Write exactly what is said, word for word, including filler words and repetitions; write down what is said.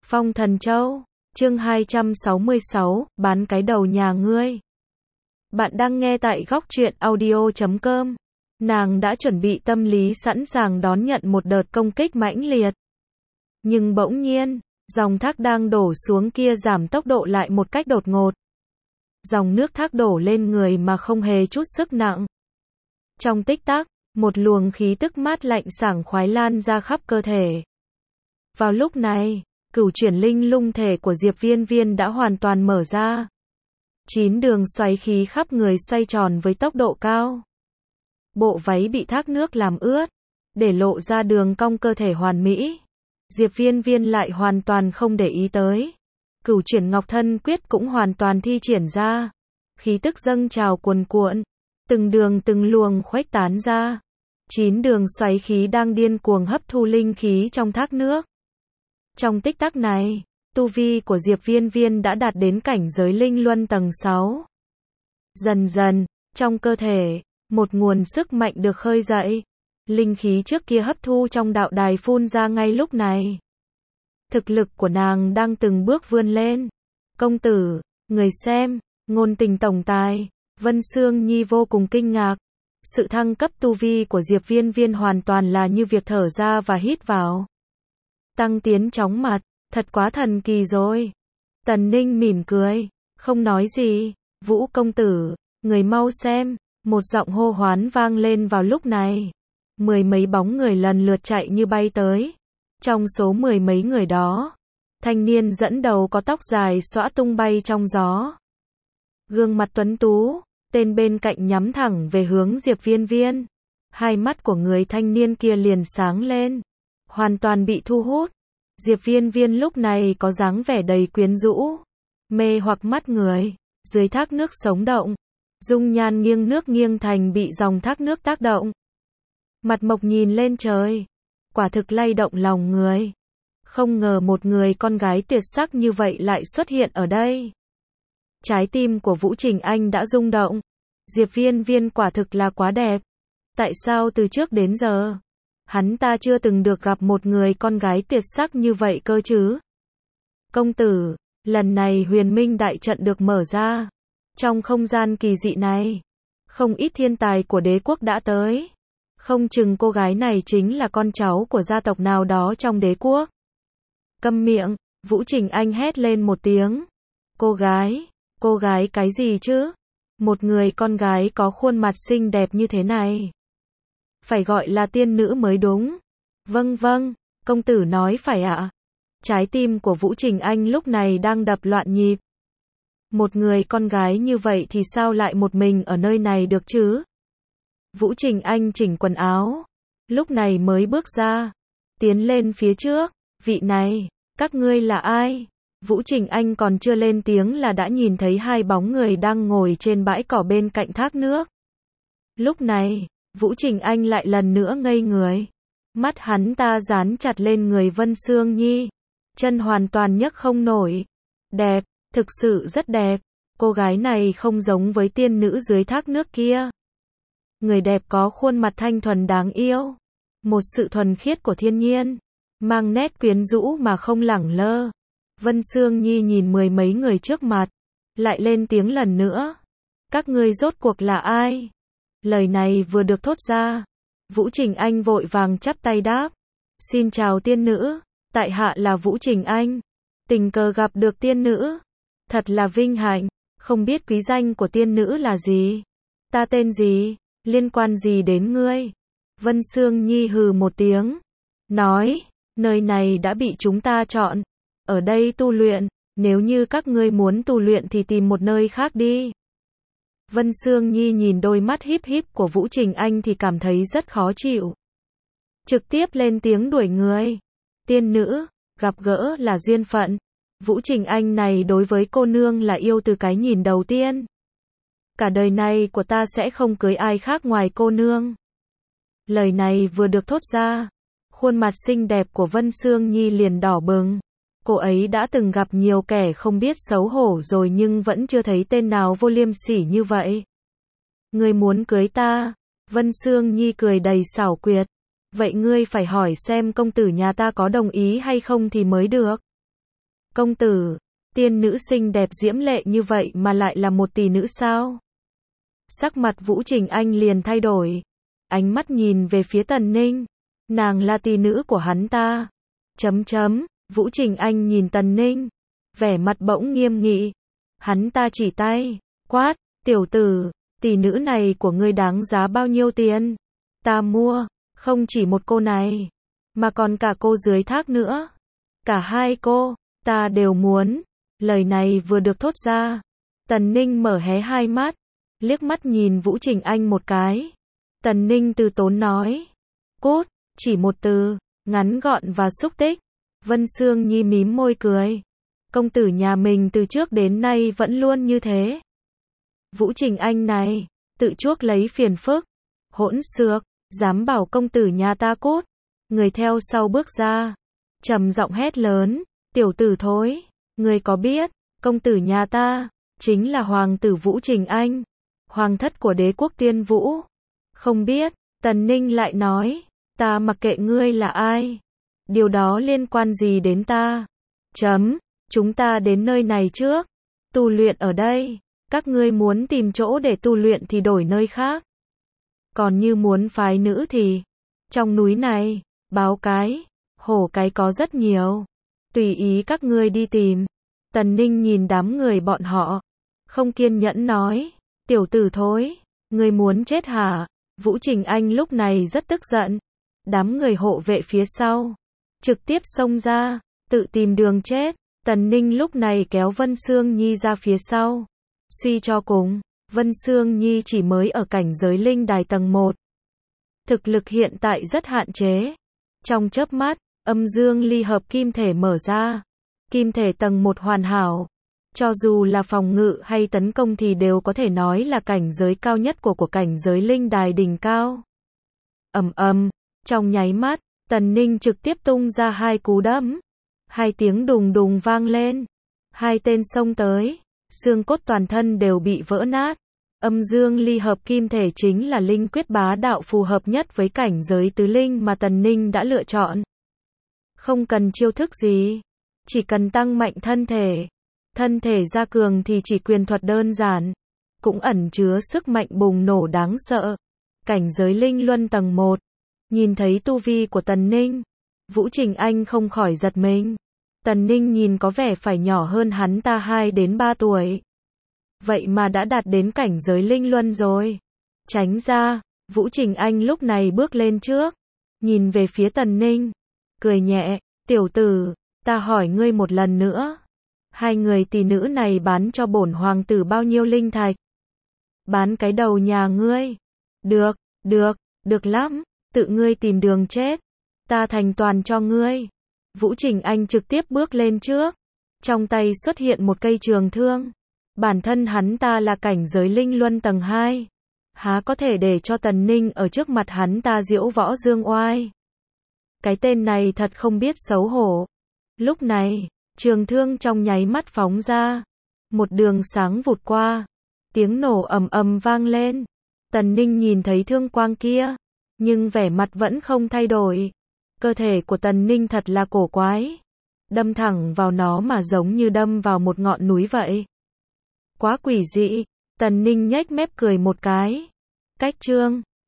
Phong Thần Châu, chương hai trăm sáu mươi sáu, bán cái đầu nhà ngươi. Bạn đang nghe tại góc truyện audio chấm com. Nàng đã chuẩn bị tâm lý sẵn sàng đón nhận một đợt công kích mãnh liệt. Nhưng bỗng nhiên, dòng thác đang đổ xuống kia giảm tốc độ lại một cách đột ngột. Dòng nước thác đổ lên người mà không hề chút sức nặng. Trong tích tắc, một luồng khí tức mát lạnh sảng khoái lan ra khắp cơ thể. Vào lúc này, cửu chuyển linh lung thể của Diệp Viên Viên đã hoàn toàn mở ra. Chín đường xoáy khí khắp người xoay tròn với tốc độ cao. Bộ váy bị thác nước làm ướt, để lộ ra đường cong cơ thể hoàn mỹ. Diệp Viên Viên lại hoàn toàn không để ý tới. Cửu chuyển ngọc thân quyết cũng hoàn toàn thi triển ra. Khí tức dâng trào cuồn cuộn, từng đường từng luồng khuếch tán ra. Chín đường xoáy khí đang điên cuồng hấp thu linh khí trong thác nước. Trong tích tắc này, tu vi của Diệp Viên Viên đã đạt đến cảnh giới linh luân tầng sáu. Dần dần, trong cơ thể, một nguồn sức mạnh được khơi dậy. Linh khí trước kia hấp thu trong đạo đài phun ra ngay lúc này. Thực lực của nàng đang từng bước vươn lên. Công tử, người xem, ngôn tình tổng tài, Vân Sương Nhi vô cùng kinh ngạc. Sự thăng cấp tu vi của Diệp Viên Viên hoàn toàn là như việc thở ra và hít vào. Tăng tiến chóng mặt, thật quá thần kỳ rồi. Tần Ninh mỉm cười, không nói gì. Vũ công tử, người mau xem, một giọng hô hoán vang lên vào lúc này. Mười mấy bóng người lần lượt chạy như bay tới. Trong số mười mấy người đó, thanh niên dẫn đầu có tóc dài xõa tung bay trong gió. Gương mặt tuấn tú, tên bên cạnh nhắm thẳng về hướng Diệp Viên Viên. Hai mắt của người thanh niên kia liền sáng lên, hoàn toàn bị thu hút. Diệp Viên Viên lúc này có dáng vẻ đầy quyến rũ, mê hoặc mắt người, dưới thác nước sống động, dung nhan nghiêng nước nghiêng thành bị dòng thác nước tác động. Mặt mộc nhìn lên trời, quả thực lay động lòng người. Không ngờ một người con gái tuyệt sắc như vậy lại xuất hiện ở đây. Trái tim của Vũ Trình Anh đã rung động. Diệp Viên Viên quả thực là quá đẹp. Tại sao từ trước đến giờ, hắn ta chưa từng được gặp một người con gái tuyệt sắc như vậy cơ chứ? Công tử, lần này Huyền Minh đại trận được mở ra. Trong không gian kỳ dị này, không ít thiên tài của đế quốc đã tới. Không chừng cô gái này chính là con cháu của gia tộc nào đó trong đế quốc. Câm miệng, Vũ Trình Anh hét lên một tiếng. Cô gái, cô gái cái gì chứ? Một người con gái có khuôn mặt xinh đẹp như thế này, phải gọi là tiên nữ mới đúng. Vâng vâng, công tử nói phải ạ. Trái tim của Vũ Trình Anh lúc này đang đập loạn nhịp. Một người con gái như vậy thì sao lại một mình ở nơi này được chứ? Vũ Trình Anh chỉnh quần áo, lúc này mới bước ra, tiến lên phía trước. Vị này, các ngươi là ai? Vũ Trình Anh còn chưa lên tiếng là đã nhìn thấy hai bóng người đang ngồi trên bãi cỏ bên cạnh thác nước. Lúc này, Vũ Trình Anh lại lần nữa ngây người. Mắt hắn ta dán chặt lên người Vân Sương Nhi. Chân hoàn toàn nhấc không nổi. Đẹp, thực sự rất đẹp. Cô gái này không giống với tiên nữ dưới thác nước kia. Người đẹp có khuôn mặt thanh thuần đáng yêu. Một sự thuần khiết của thiên nhiên, mang nét quyến rũ mà không lẳng lơ. Vân Sương Nhi nhìn mười mấy người trước mặt, lại lên tiếng lần nữa. Các ngươi rốt cuộc là ai? Lời này vừa được thốt ra, Vũ Trình Anh vội vàng chắp tay đáp. Xin chào tiên nữ, tại hạ là Vũ Trình Anh. Tình cờ gặp được tiên nữ, thật là vinh hạnh. Không biết quý danh của tiên nữ là gì? Ta tên gì? Liên quan gì đến ngươi? Vân Sương Nhi hừ một tiếng, nói, nơi này đã bị chúng ta chọn, ở đây tu luyện, nếu như các ngươi muốn tu luyện thì tìm một nơi khác đi. Vân Sương Nhi nhìn đôi mắt híp híp của Vũ Trình Anh thì cảm thấy rất khó chịu. Trực tiếp lên tiếng đuổi người. Tiên nữ, gặp gỡ là duyên phận. Vũ Trình Anh này đối với cô nương là yêu từ cái nhìn đầu tiên. Cả đời này của ta sẽ không cưới ai khác ngoài cô nương. Lời này vừa được thốt ra, khuôn mặt xinh đẹp của Vân Sương Nhi liền đỏ bừng. Cô ấy đã từng gặp nhiều kẻ không biết xấu hổ rồi nhưng vẫn chưa thấy tên nào vô liêm sỉ như vậy. Ngươi muốn cưới ta? Vân Sương Nhi cười đầy xảo quyệt. Vậy ngươi phải hỏi xem công tử nhà ta có đồng ý hay không thì mới được. Công tử, tiên nữ xinh đẹp diễm lệ như vậy mà lại là một tỷ nữ sao? Sắc mặt Vũ Trình Anh liền thay đổi. Ánh mắt nhìn về phía Tần Ninh. Nàng là tỷ nữ của hắn ta. Chấm chấm, Vũ Trình Anh nhìn Tần Ninh. Vẻ mặt bỗng nghiêm nghị. Hắn ta chỉ tay, quát, tiểu tử, tỷ nữ này của ngươi đáng giá bao nhiêu tiền? Ta mua, không chỉ một cô này, mà còn cả cô dưới thác nữa. Cả hai cô, ta đều muốn. Lời này vừa được thốt ra. Tần Ninh mở hé hai mắt, liếc mắt nhìn Vũ Trình Anh một cái. Tần Ninh từ tốn nói. Cút, chỉ một từ, ngắn gọn và xúc tích. Vân Sương Nhi mím môi cười. Công tử nhà mình từ trước đến nay vẫn luôn như thế. Vũ Trình Anh này, tự chuốc lấy phiền phức. Hỗn xược, dám bảo công tử nhà ta cút. Người theo sau bước ra, trầm giọng hét lớn, tiểu tử thối, người có biết, công tử nhà ta, chính là hoàng tử Vũ Trình Anh, hoàng thất của đế quốc Tiên Vũ. Không biết, Tần Ninh lại nói, ta mặc kệ ngươi là ai. Điều đó liên quan gì đến ta? Chấm, chúng ta đến nơi này trước. Tu luyện ở đây, các ngươi muốn tìm chỗ để tu luyện thì đổi nơi khác. Còn như muốn phái nữ thì, trong núi này, báo cái, hổ cái có rất nhiều. Tùy ý các ngươi đi tìm. Tần Ninh nhìn đám người bọn họ, không kiên nhẫn nói, tiểu tử thối, ngươi muốn chết hả? Vũ Trình Anh lúc này rất tức giận. Đám người hộ vệ phía sau, trực tiếp xông ra, tự tìm đường chết. Tần Ninh lúc này kéo Vân Sương Nhi ra phía sau. Suy cho cùng, Vân Sương Nhi chỉ mới ở cảnh giới linh đài tầng một. Thực lực hiện tại rất hạn chế. Trong chớp mắt, âm dương ly hợp kim thể mở ra. Kim thể tầng một hoàn hảo. Cho dù là phòng ngự hay tấn công thì đều có thể nói là cảnh giới cao nhất của của cảnh giới linh đài đỉnh cao. Ầm ầm, trong nháy mắt, Tần Ninh trực tiếp tung ra hai cú đấm. Hai tiếng đùng đùng vang lên. Hai tên xông tới, xương cốt toàn thân đều bị vỡ nát. Âm dương ly hợp kim thể chính là linh quyết bá đạo phù hợp nhất với cảnh giới tứ linh mà Tần Ninh đã lựa chọn. Không cần chiêu thức gì, chỉ cần tăng mạnh thân thể. Thân thể gia cường thì chỉ quyền thuật đơn giản, cũng ẩn chứa sức mạnh bùng nổ đáng sợ. Cảnh giới linh luân tầng một. Nhìn thấy tu vi của Tần Ninh, Vũ Trình Anh không khỏi giật mình. Tần Ninh nhìn có vẻ phải nhỏ hơn hắn ta hai đến ba tuổi. Vậy mà đã đạt đến cảnh giới linh luân rồi. Tránh ra, Vũ Trình Anh lúc này bước lên trước, nhìn về phía Tần Ninh, cười nhẹ, tiểu tử, ta hỏi ngươi một lần nữa. Hai người tỷ nữ này bán cho bổn hoàng tử bao nhiêu linh thạch? Bán cái đầu nhà ngươi. Được, được, được lắm, tự ngươi tìm đường chết. Ta thành toàn cho ngươi. Vũ Trình Anh trực tiếp bước lên trước. Trong tay xuất hiện một cây trường thương. Bản thân hắn ta là cảnh giới linh luân tầng hai. Há có thể để cho Tần Ninh ở trước mặt hắn ta diễu võ dương oai. Cái tên này thật không biết xấu hổ. Lúc này, trường thương trong nháy mắt phóng ra. Một đường sáng vụt qua. Tiếng nổ ầm ầm vang lên. Tần Ninh nhìn thấy thương quang kia, nhưng vẻ mặt vẫn không thay đổi. Cơ thể của Tần Ninh thật là cổ quái. Đâm thẳng vào nó mà giống như đâm vào một ngọn núi vậy. Quá quỷ dị. Tần Ninh nhếch mép cười một cái. Cách trương,